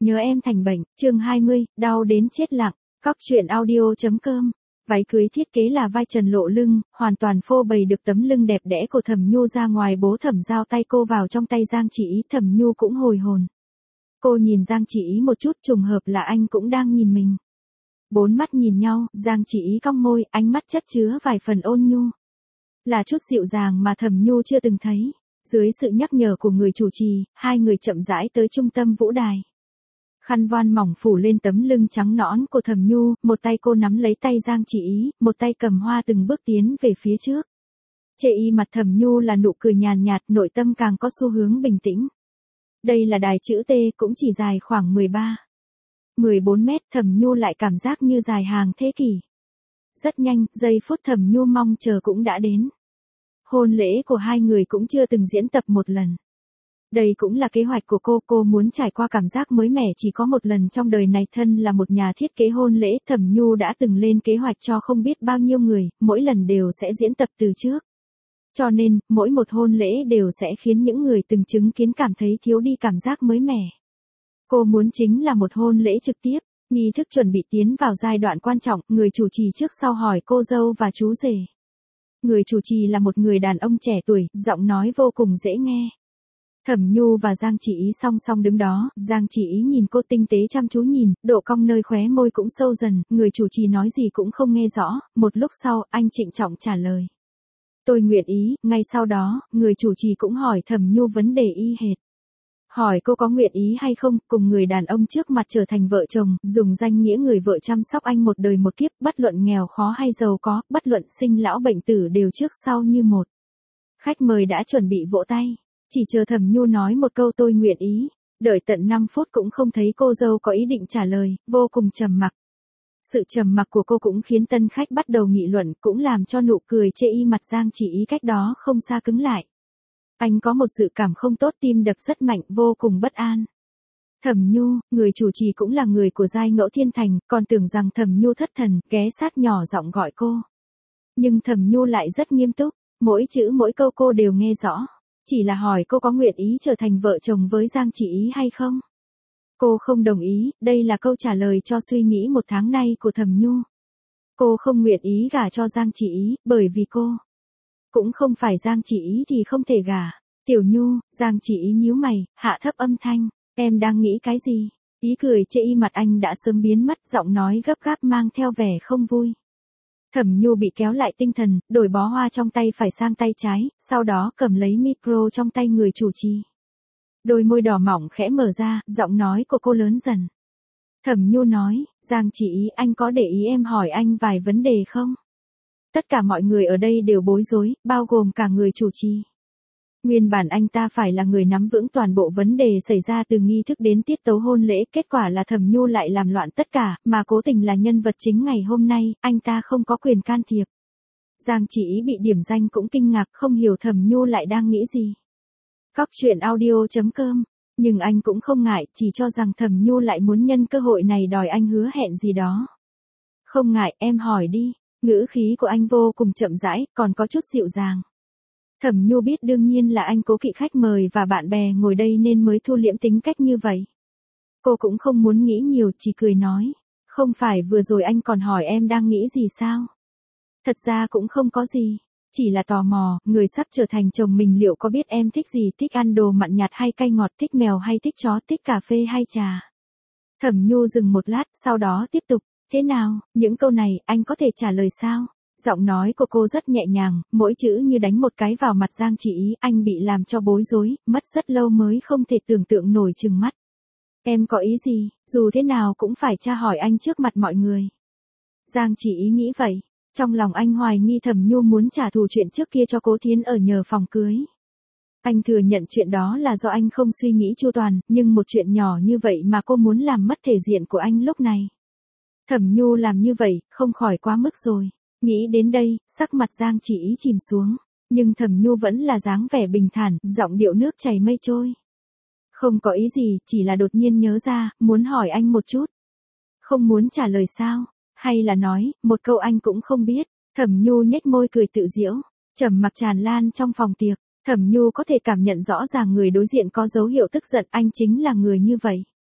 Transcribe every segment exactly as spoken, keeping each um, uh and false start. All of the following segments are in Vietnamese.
Nhớ em thành bệnh, chương hai mươi, đau đến chết lặng, cóc truyện audio.com. Váy cưới thiết kế là vai trần lộ lưng, hoàn toàn phô bày được tấm lưng đẹp đẽ của Thẩm Nhu ra ngoài. Bố Thẩm giao tay cô vào trong tay Giang Chỉ Ý, Thẩm Nhu cũng hồi hồn. Cô nhìn Giang Chỉ Ý một chút, trùng hợp là anh cũng đang nhìn mình. Bốn mắt nhìn nhau, Giang Chỉ Ý cong môi, ánh mắt chất chứa vài phần ôn nhu. Là chút dịu dàng mà Thẩm Nhu chưa từng thấy. Dưới sự nhắc nhở của người chủ trì, hai người chậm rãi tới trung tâm vũ đài. Khăn voan mỏng phủ lên tấm lưng trắng nõn của Thẩm Nhu, một tay cô nắm lấy tay Giang Chỉ Ý, một tay cầm hoa từng bước tiến về phía trước. Chê y mặt Thẩm Nhu là nụ cười nhàn nhạt, nội tâm càng có xu hướng bình tĩnh. Đây là đài chữ T, cũng chỉ dài khoảng mười ba, mười bốn mét, Thẩm Nhu lại cảm giác như dài hàng thế kỷ. Rất nhanh, giây phút Thẩm Nhu mong chờ cũng đã đến. Hôn lễ của hai người cũng chưa từng diễn tập một lần. Đây cũng là kế hoạch của cô, cô muốn trải qua cảm giác mới mẻ chỉ có một lần trong đời này. Thân là một nhà thiết kế hôn lễ, Thẩm Nhu đã từng lên kế hoạch cho không biết bao nhiêu người, mỗi lần đều sẽ diễn tập từ trước. Cho nên, mỗi một hôn lễ đều sẽ khiến những người từng chứng kiến cảm thấy thiếu đi cảm giác mới mẻ. Cô muốn chính là một hôn lễ trực tiếp. Nghi thức chuẩn bị tiến vào giai đoạn quan trọng, người chủ trì trước sau hỏi cô dâu và chú rể. Người chủ trì là một người đàn ông trẻ tuổi, giọng nói vô cùng dễ nghe. Thẩm Nhu và Giang Chỉ Ý song song đứng đó, Giang Chỉ Ý nhìn cô tinh tế chăm chú nhìn, độ cong nơi khóe môi cũng sâu dần, người chủ trì nói gì cũng không nghe rõ, một lúc sau, anh trịnh trọng trả lời. Tôi nguyện ý, ngay sau đó, người chủ trì cũng hỏi Thẩm Nhu vấn đề y hệt. Hỏi cô có nguyện ý hay không, cùng người đàn ông trước mặt trở thành vợ chồng, dùng danh nghĩa người vợ chăm sóc anh một đời một kiếp, bất luận nghèo khó hay giàu có, bất luận sinh lão bệnh tử đều trước sau như một. Khách mời đã chuẩn bị vỗ tay. Chỉ chờ Thẩm Nhu nói một câu tôi nguyện ý, đợi tận năm phút cũng không thấy cô dâu có ý định trả lời, vô cùng trầm mặc. Sự trầm mặc của cô cũng khiến tân khách bắt đầu nghị luận, cũng làm cho nụ cười chê y mặt Giang Chỉ Ý cách đó không xa cứng lại. Anh có một dự cảm không tốt, tim đập rất mạnh, vô cùng bất an. Thẩm Nhu, người chủ trì cũng là người của giai ngẫu thiên thành, còn tưởng rằng Thẩm Nhu thất thần, ghé sát nhỏ giọng gọi cô. Nhưng Thẩm Nhu lại rất nghiêm túc, mỗi chữ mỗi câu cô đều nghe rõ. Chỉ là hỏi cô có nguyện ý trở thành vợ chồng với Giang Chỉ Ý hay không? Cô không đồng ý, đây là câu trả lời cho suy nghĩ một tháng nay của Thẩm Nhu. Cô không nguyện ý gả cho Giang Chỉ Ý, bởi vì cô cũng không phải Giang Chỉ Ý thì không thể gả. Tiểu Nhu, Giang Chỉ Ý nhíu mày, hạ thấp âm thanh, em đang nghĩ cái gì? Ý cười chê y mặt anh đã sớm biến mất, giọng nói gấp gáp mang theo vẻ không vui. Thẩm Nhu bị kéo lại tinh thần, đổi bó hoa trong tay phải sang tay trái, sau đó cầm lấy micro trong tay người chủ trì. Đôi môi đỏ mỏng khẽ mở ra, giọng nói của cô lớn dần. Thẩm Nhu nói, Giang Chỉ Ý, anh có để ý em hỏi anh vài vấn đề không? Tất cả mọi người ở đây đều bối rối, bao gồm cả người chủ trì. Nguyên bản anh ta phải là người nắm vững toàn bộ vấn đề xảy ra từ nghi thức đến tiết tấu hôn lễ, kết quả là Thẩm Nhu lại làm loạn tất cả, mà cố tình là nhân vật chính ngày hôm nay, anh ta không có quyền can thiệp. Giang Chỉ Ý bị điểm danh cũng kinh ngạc, không hiểu Thẩm Nhu lại đang nghĩ gì. Cóc truyện audio.com, nhưng anh cũng không ngại, chỉ cho rằng Thẩm Nhu lại muốn nhân cơ hội này đòi anh hứa hẹn gì đó. Không ngại, em hỏi đi, ngữ khí của anh vô cùng chậm rãi, còn có chút dịu dàng. Thẩm Nhu biết đương nhiên là anh cố kỵ khách mời và bạn bè ngồi đây nên mới thu liễm tính cách như vậy. Cô cũng không muốn nghĩ nhiều, chỉ cười nói. Không phải vừa rồi anh còn hỏi em đang nghĩ gì sao? Thật ra cũng không có gì. Chỉ là tò mò, người sắp trở thành chồng mình liệu có biết em thích gì, thích ăn đồ mặn nhạt hay cay ngọt, thích mèo hay thích chó, thích cà phê hay trà. Thẩm Nhu dừng một lát, sau đó tiếp tục. Thế nào, những câu này, anh có thể trả lời sao? Giọng nói của cô rất nhẹ nhàng, mỗi chữ như đánh một cái vào mặt Giang Chỉ Ý, anh bị làm cho bối rối, mất rất lâu mới không thể tưởng tượng nổi trừng mắt. Em có ý gì, dù thế nào cũng phải tra hỏi anh trước mặt mọi người. Giang Chỉ Ý nghĩ vậy, trong lòng anh hoài nghi Thẩm Nhu muốn trả thù chuyện trước kia cho Cố Thiến ở nhờ phòng cưới. Anh thừa nhận chuyện đó là do anh không suy nghĩ chu toàn, nhưng một chuyện nhỏ như vậy mà cô muốn làm mất thể diện của anh lúc này. Thẩm Nhu làm như vậy, không khỏi quá mức rồi. Nghĩ đến đây, sắc mặt Giang Chỉ Ý chìm xuống, nhưng Thẩm Nhu vẫn là dáng vẻ bình thản, giọng điệu nước chảy mây trôi. Không có ý gì, chỉ là đột nhiên nhớ ra, muốn hỏi anh một chút. Không muốn trả lời sao? Hay là nói, một câu anh cũng không biết? Thẩm Nhu nhếch môi cười tự giễu, trầm mặc tràn lan trong phòng tiệc. Thẩm Nhu có thể cảm nhận rõ ràng người đối diện có dấu hiệu tức giận, anh chính là người như vậy.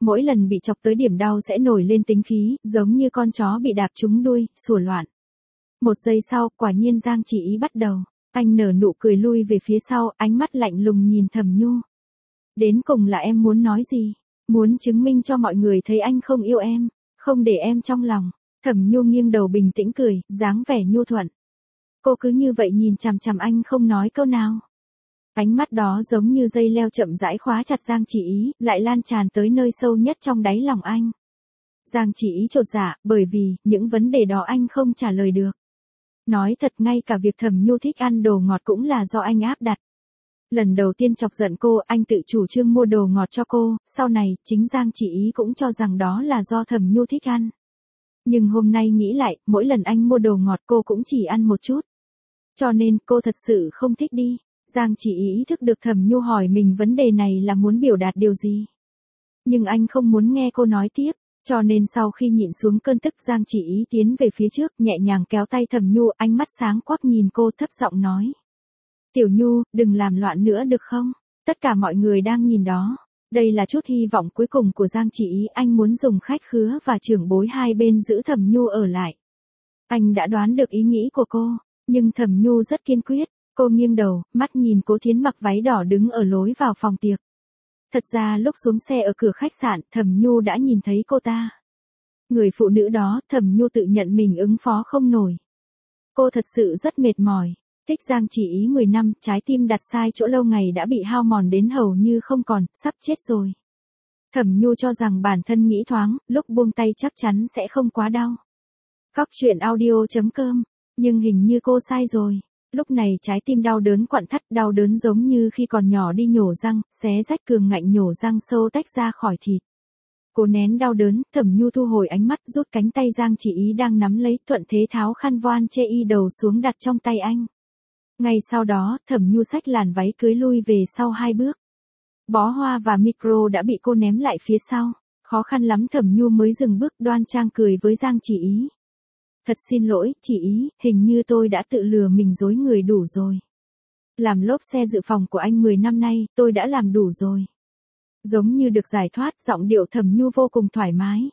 mỗi lần bị chọc tới điểm đau sẽ nổi lên tính khí, giống như con chó bị đạp trúng đuôi, sủa loạn. Một giây sau, quả nhiên Giang Chỉ Ý bắt đầu. Anh nở nụ cười lui về phía sau, ánh mắt lạnh lùng nhìn Thẩm Nhu. Đến cùng là em muốn nói gì? Muốn chứng minh cho mọi người thấy anh không yêu em, không để em trong lòng. Thẩm Nhu nghiêng đầu bình tĩnh cười, dáng vẻ nhu thuận. Cô cứ như vậy nhìn chằm chằm anh không nói câu nào. Ánh mắt đó giống như dây leo chậm rãi khóa chặt Giang Chỉ Ý, lại lan tràn tới nơi sâu nhất trong đáy lòng anh. Giang Chỉ Ý chột dạ, bởi vì, những vấn đề đó anh không trả lời được. Nói thật ngay cả việc Thẩm Nhu thích ăn đồ ngọt cũng là do anh áp đặt. Lần đầu tiên chọc giận cô, anh tự chủ trương mua đồ ngọt cho cô, sau này, chính Giang Chỉ Ý cũng cho rằng đó là do Thẩm Nhu thích ăn. Nhưng hôm nay nghĩ lại, mỗi lần anh mua đồ ngọt cô cũng chỉ ăn một chút. Cho nên, cô thật sự không thích đi. Giang Chỉ Ý ý thức được Thẩm Nhu hỏi mình vấn đề này là muốn biểu đạt điều gì. Nhưng anh không muốn nghe cô nói tiếp, cho nên sau khi nhịn xuống cơn tức Giang Chỉ Ý tiến về phía trước, nhẹ nhàng kéo tay Thẩm Nhu, ánh mắt sáng quắc nhìn cô thấp giọng nói. Tiểu Nhu, đừng làm loạn nữa được không? Tất cả mọi người đang nhìn đó. Đây là chút hy vọng cuối cùng của Giang Chỉ Ý, anh muốn dùng khách khứa và trưởng bối hai bên giữ Thẩm Nhu ở lại. Anh đã đoán được ý nghĩ của cô, nhưng Thẩm Nhu rất kiên quyết. Cô nghiêng đầu, mắt nhìn Cố Thiến mặc váy đỏ đứng ở lối vào phòng tiệc. Thật ra lúc xuống xe ở cửa khách sạn, Thẩm Nhu đã nhìn thấy cô ta. Người phụ nữ đó, Thẩm Nhu tự nhận mình ứng phó không nổi. Cô thật sự rất mệt mỏi. Thích Giang Chỉ Ý mười năm, trái tim đặt sai chỗ lâu ngày đã bị hao mòn đến hầu như không còn, sắp chết rồi. Thẩm Nhu cho rằng bản thân nghĩ thoáng, lúc buông tay chắc chắn sẽ không quá đau. Cóc truyện audio chấm com, nhưng hình như cô sai rồi. Lúc này trái tim đau đớn quặn thắt, đau đớn giống như khi còn nhỏ đi nhổ răng, xé rách cường ngạnh nhổ răng sâu tách ra khỏi thịt. Cố nén đau đớn, Thẩm Nhu thu hồi ánh mắt, rút cánh tay Giang Chỉ Ý đang nắm lấy, thuận thế tháo khăn voan che y đầu xuống đặt trong tay anh. Ngay sau đó, Thẩm Nhu xách làn váy cưới lui về sau hai bước. Bó hoa và micro đã bị cô ném lại phía sau. Khó khăn lắm Thẩm Nhu mới dừng bước, đoan trang cười với Giang Chỉ Ý. Thật xin lỗi, Chỉ Ý, hình như tôi đã tự lừa mình dối người đủ rồi. Làm lốp xe dự phòng của anh mười năm nay, tôi đã làm đủ rồi. Giống như được giải thoát, giọng điệu Thẩm Nhu vô cùng thoải mái.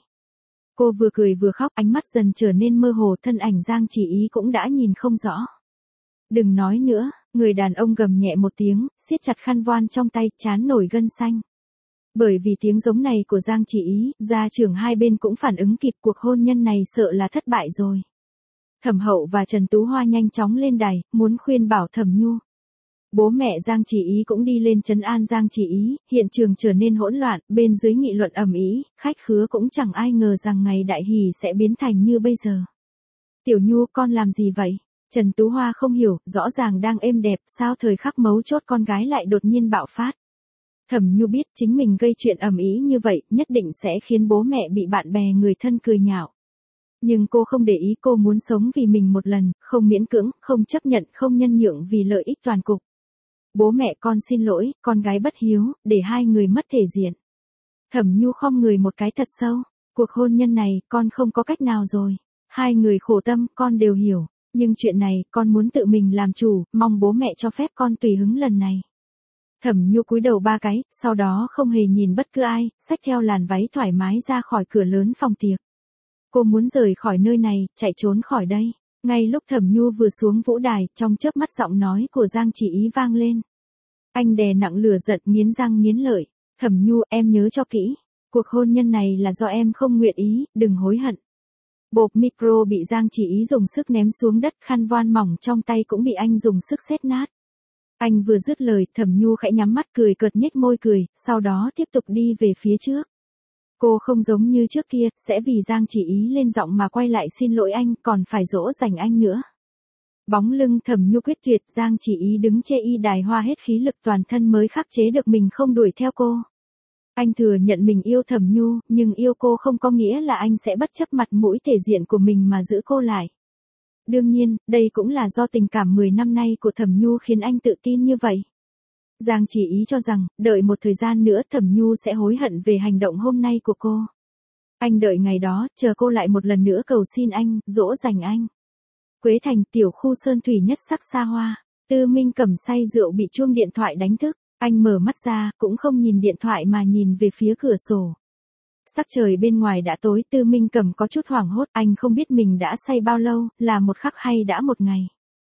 Cô vừa cười vừa khóc, ánh mắt dần trở nên mơ hồ, thân ảnh Giang Chỉ Ý cũng đã nhìn không rõ. Đừng nói nữa, người đàn ông gầm nhẹ một tiếng, siết chặt khăn voan trong tay, trán nổi gân xanh. Bởi vì tiếng giống này của Giang Chỉ Ý, gia trưởng hai bên cũng phản ứng kịp, cuộc hôn nhân này sợ là thất bại rồi. Thẩm Hậu và Trần Tú Hoa nhanh chóng lên đài, muốn khuyên bảo Thẩm Nhu. Bố mẹ Giang Chỉ Ý cũng đi lên trấn an Giang Chỉ Ý, hiện trường trở nên hỗn loạn, bên dưới nghị luận ầm ĩ, khách khứa cũng chẳng ai ngờ rằng ngày đại hỷ sẽ biến thành như bây giờ. Tiểu Nhu, con làm gì vậy? Trần Tú Hoa không hiểu, rõ ràng đang êm đẹp, sao thời khắc mấu chốt con gái lại đột nhiên bạo phát. Thẩm Nhu biết chính mình gây chuyện ầm ĩ như vậy, nhất định sẽ khiến bố mẹ bị bạn bè người thân cười nhạo. Nhưng cô không để ý, cô muốn sống vì mình một lần, không miễn cưỡng, không chấp nhận, không nhân nhượng vì lợi ích toàn cục. Bố mẹ con xin lỗi, con gái bất hiếu, để hai người mất thể diện. Thẩm Nhu khom người một cái thật sâu, cuộc hôn nhân này, con không có cách nào rồi. Hai người khổ tâm, con đều hiểu. Nhưng chuyện này, con muốn tự mình làm chủ, mong bố mẹ cho phép con tùy hứng lần này. Thẩm Nhu cúi đầu ba cái, sau đó không hề nhìn bất cứ ai, xách theo làn váy thoải mái ra khỏi cửa lớn phòng tiệc. Cô muốn rời khỏi nơi này, chạy trốn khỏi đây. Ngay lúc Thẩm Nhu vừa xuống vũ đài, trong chớp mắt giọng nói của Giang Chỉ Ý vang lên. Anh đè nặng lửa giận, nghiến răng nghiến lợi. Thẩm Nhu, em nhớ cho kỹ. Cuộc hôn nhân này là do em không nguyện ý, đừng hối hận. Bộp micro bị Giang Chỉ Ý dùng sức ném xuống đất, khăn voan mỏng trong tay cũng bị anh dùng sức xét nát. Anh vừa dứt lời, Thẩm Nhu khẽ nhắm mắt cười cợt nhếch môi cười, sau đó tiếp tục đi về phía trước. Cô không giống như trước kia, sẽ vì Giang Chỉ Ý lên giọng mà quay lại xin lỗi anh, còn phải dỗ dành anh nữa. Bóng lưng Thẩm Nhu quyết tuyệt, Giang Chỉ Ý đứng chê y đài hoa hết khí lực toàn thân mới khắc chế được mình không đuổi theo cô. Anh thừa nhận mình yêu Thẩm Nhu, nhưng yêu cô không có nghĩa là anh sẽ bất chấp mặt mũi thể diện của mình mà giữ cô lại. Đương nhiên, đây cũng là do tình cảm mười năm nay của Thẩm Nhu khiến anh tự tin như vậy. Giang Chỉ Ý cho rằng, đợi một thời gian nữa Thẩm Nhu sẽ hối hận về hành động hôm nay của cô. Anh đợi ngày đó, chờ cô lại một lần nữa cầu xin anh, dỗ dành anh. Quế Thành, tiểu khu sơn thủy nhất sắc xa hoa. Tư Minh cầm say rượu bị chuông điện thoại đánh thức. Anh mở mắt ra, cũng không nhìn điện thoại mà nhìn về phía cửa sổ. Sắc trời bên ngoài đã tối, Tư Minh Cẩm có chút hoảng hốt, anh không biết mình đã say bao lâu, là một khắc hay đã một ngày.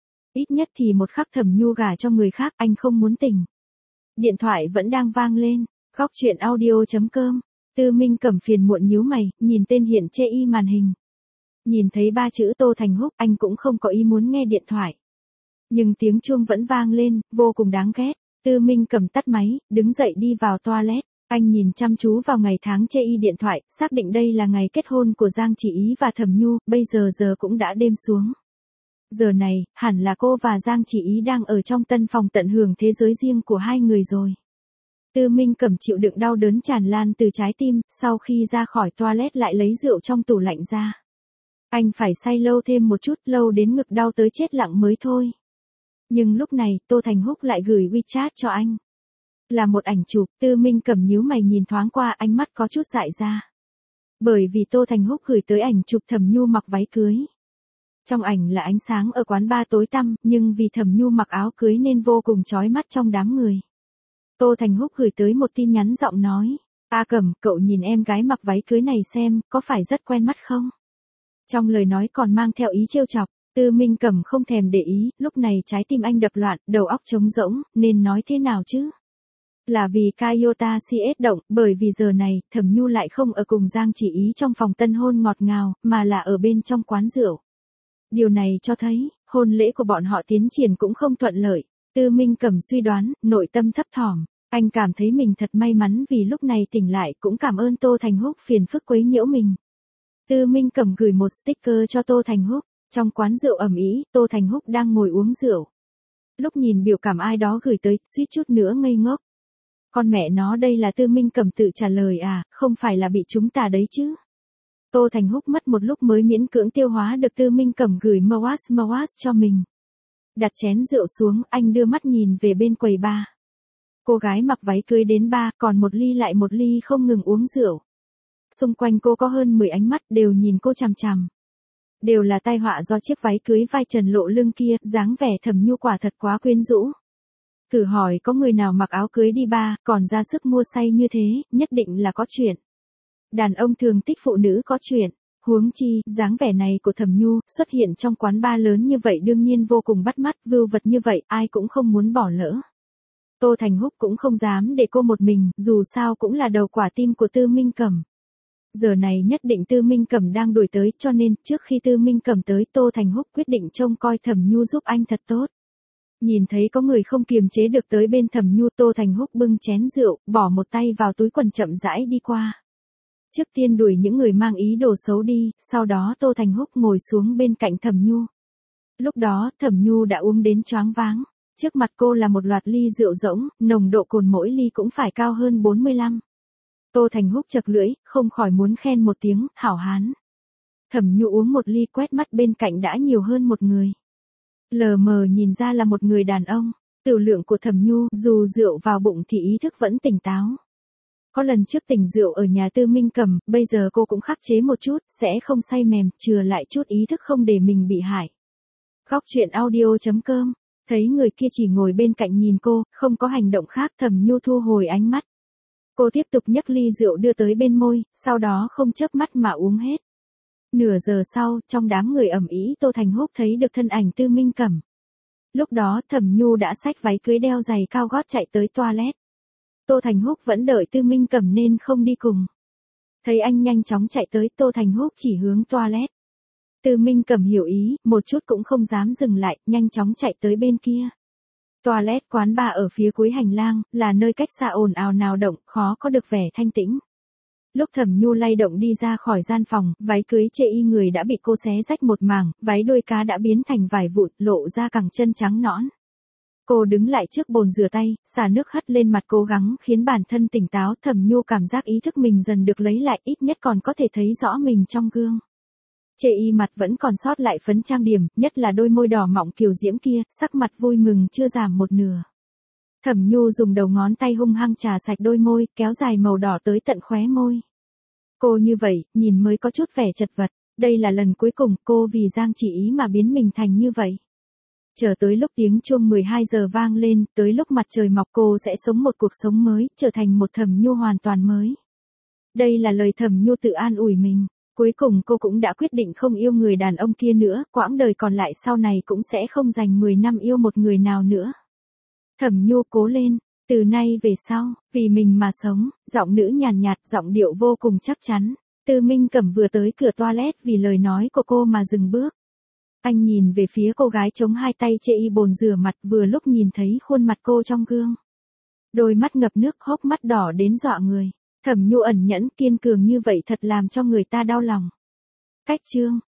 Ít nhất thì một khắc Thẩm Nhu gả cho người khác, anh không muốn tỉnh. Điện thoại vẫn đang vang lên, góc chuyện audio chấm com. Tư Minh Cẩm phiền muộn nhíu mày, nhìn tên hiện chê y màn hình. Nhìn thấy ba chữ Tô Thành Húc, anh cũng không có ý muốn nghe điện thoại. Nhưng tiếng chuông vẫn vang lên, vô cùng đáng ghét. Tư Minh Cẩm tắt máy, đứng dậy đi vào toilet. Anh nhìn chăm chú vào ngày tháng chê y điện thoại, xác định đây là ngày kết hôn của Giang Chỉ Ý và Thẩm Nhu, bây giờ giờ cũng đã đêm xuống. Giờ này, hẳn là cô và Giang Chỉ Ý đang ở trong tân phòng tận hưởng thế giới riêng của hai người rồi. Tư Minh Cẩm chịu đựng đau đớn tràn lan từ trái tim, sau khi ra khỏi toilet lại lấy rượu trong tủ lạnh ra. Anh phải say lâu thêm một chút, lâu đến ngực đau tới chết lặng mới thôi. Nhưng lúc này, Tô Thành Húc lại gửi WeChat cho anh. Là một ảnh chụp, Tư Minh Cẩm nhíu mày nhìn thoáng qua, ánh mắt có chút dại ra. Bởi vì Tô Thành Húc gửi tới ảnh chụp Thẩm Nhu mặc váy cưới. Trong ảnh là ánh sáng ở quán bar tối tăm, nhưng vì Thẩm Nhu mặc áo cưới nên vô cùng chói mắt trong đám người. Tô Thành Húc gửi tới một tin nhắn giọng nói, A Cẩm, cậu nhìn em gái mặc váy cưới này xem, có phải rất quen mắt không? Trong lời nói còn mang theo ý trêu chọc. Tư Minh Cẩm không thèm để ý, lúc này trái tim anh đập loạn, đầu óc trống rỗng, nên nói thế nào chứ? Là vì Kayota xê ét động, bởi vì giờ này, Thẩm Nhu lại không ở cùng Giang Chỉ Ý trong phòng tân hôn ngọt ngào, mà là ở bên trong quán rượu. Điều này cho thấy, hôn lễ của bọn họ tiến triển cũng không thuận lợi. Tư Minh Cẩm suy đoán, nội tâm thấp thỏm. Anh cảm thấy mình thật may mắn vì lúc này tỉnh lại, cũng cảm ơn Tô Thành Húc phiền phức quấy nhiễu mình. Tư Minh Cẩm gửi một sticker cho Tô Thành Húc. Trong quán rượu ầm ĩ, Tô Thành Húc đang ngồi uống rượu. Lúc nhìn biểu cảm ai đó gửi tới, suýt chút nữa ngây ngốc. Con mẹ nó, đây là Tư Minh Cẩm tự trả lời à, không phải là bị chúng ta đấy chứ. Tô Thành Húc mất một lúc mới miễn cưỡng tiêu hóa được Tư Minh Cẩm gửi Moas Moas cho mình. Đặt chén rượu xuống, anh đưa mắt nhìn về bên quầy bar. Cô gái mặc váy cưới đến bar, còn một ly lại một ly không ngừng uống rượu. Xung quanh cô có hơn mười ánh mắt đều nhìn cô chằm chằm. Đều là tai họa do chiếc váy cưới vai trần lộ lưng kia, dáng vẻ Thẩm Nhu quả thật quá quyến rũ. Thử hỏi có người nào mặc áo cưới đi bar, còn ra sức mua say như thế, nhất định là có chuyện. Đàn ông thường thích phụ nữ có chuyện. Huống chi, dáng vẻ này của Thẩm Nhu, xuất hiện trong quán bar lớn như vậy đương nhiên vô cùng bắt mắt, vưu vật như vậy, ai cũng không muốn bỏ lỡ. Tô Thành Húc cũng không dám để cô một mình, dù sao cũng là đầu quả tim của Tư Minh Cẩm. Giờ này nhất định Tư Minh Cẩm đang đuổi tới, cho nên, trước khi Tư Minh Cẩm tới, Tô Thành Húc quyết định trông coi Thẩm Nhu giúp anh thật tốt. Nhìn thấy có người không kiềm chế được tới bên Thẩm Nhu, Tô Thành Húc bưng chén rượu, bỏ một tay vào túi quần chậm rãi đi qua. Trước tiên đuổi những người mang ý đồ xấu đi, sau đó Tô Thành Húc ngồi xuống bên cạnh Thẩm Nhu. Lúc đó, Thẩm Nhu đã uống đến choáng váng. Trước mặt cô là một loạt ly rượu rỗng, nồng độ cồn mỗi ly cũng phải cao hơn bốn mươi lăm. Tô Thành Húc chật lưỡi, không khỏi muốn khen một tiếng, hảo hán. Thẩm Nhu uống một ly, quét mắt bên cạnh đã nhiều hơn một người. Lờ mờ nhìn ra là một người đàn ông. Tiểu lượng của Thẩm Nhu, dù rượu vào bụng thì ý thức vẫn tỉnh táo. Có lần trước tỉnh rượu ở nhà Tư Minh Cẩm, bây giờ cô cũng khắc chế một chút, sẽ không say mềm, chừa lại chút ý thức không để mình bị hại. Góc chuyện audio chấm com. Thấy người kia chỉ ngồi bên cạnh nhìn cô, không có hành động khác, Thẩm Nhu thu hồi ánh mắt. Cô tiếp tục nhấc ly rượu đưa tới bên môi, sau đó không chớp mắt mà uống hết. Nửa giờ sau, trong đám người ầm ĩ, Tô Thành Húc thấy được thân ảnh Tư Minh Cẩm. Lúc đó, Thẩm Nhu đã xách váy cưới đeo giày cao gót chạy tới toilet. Tô Thành Húc vẫn đợi Tư Minh Cẩm nên không đi cùng. Thấy anh nhanh chóng chạy tới, Tô Thành Húc chỉ hướng toilet. Tư Minh Cẩm hiểu ý, một chút cũng không dám dừng lại, nhanh chóng chạy tới bên kia. Toilet quán bar ở phía cuối hành lang, là nơi cách xa ồn ào náo động, khó có được vẻ thanh tĩnh. Lúc Thẩm Nhu lay động đi ra khỏi gian phòng, váy cưới chê y người đã bị cô xé rách một mảng, váy đôi cá đã biến thành vải vụn, lộ ra cẳng chân trắng nõn. Cô đứng lại trước bồn rửa tay, xả nước hắt lên mặt cố gắng khiến bản thân tỉnh táo. Thẩm Nhu cảm giác ý thức mình dần được lấy lại, ít nhất còn có thể thấy rõ mình trong gương. Chê y mặt vẫn còn sót lại phấn trang điểm, nhất là đôi môi đỏ mọng kiều diễm kia, sắc mặt vui mừng chưa giảm một nửa. Thẩm Nhu dùng đầu ngón tay hung hăng chà sạch đôi môi, kéo dài màu đỏ tới tận khóe môi. Cô như vậy, nhìn mới có chút vẻ chật vật, đây là lần cuối cùng cô vì Giang Chỉ Ý mà biến mình thành như vậy. Chờ tới lúc tiếng chuông mười hai giờ vang lên, tới lúc mặt trời mọc cô sẽ sống một cuộc sống mới, trở thành một Thẩm Nhu hoàn toàn mới. Đây là lời Thẩm Nhu tự an ủi mình. Cuối cùng cô cũng đã quyết định không yêu người đàn ông kia nữa, quãng đời còn lại sau này cũng sẽ không dành mười năm yêu một người nào nữa. Thẩm Nhu cố lên, từ nay về sau, vì mình mà sống, giọng nữ nhàn nhạt, giọng điệu vô cùng chắc chắn. Tư Minh Cẩm vừa tới cửa toilet vì lời nói của cô mà dừng bước. Anh nhìn về phía cô gái chống hai tay chê y bồn rửa mặt vừa lúc nhìn thấy khuôn mặt cô trong gương. Đôi mắt ngập nước, hốc mắt đỏ đến dọa người. Thẩm Nhu ẩn nhẫn kiên cường như vậy thật làm cho người ta đau lòng. Cách chương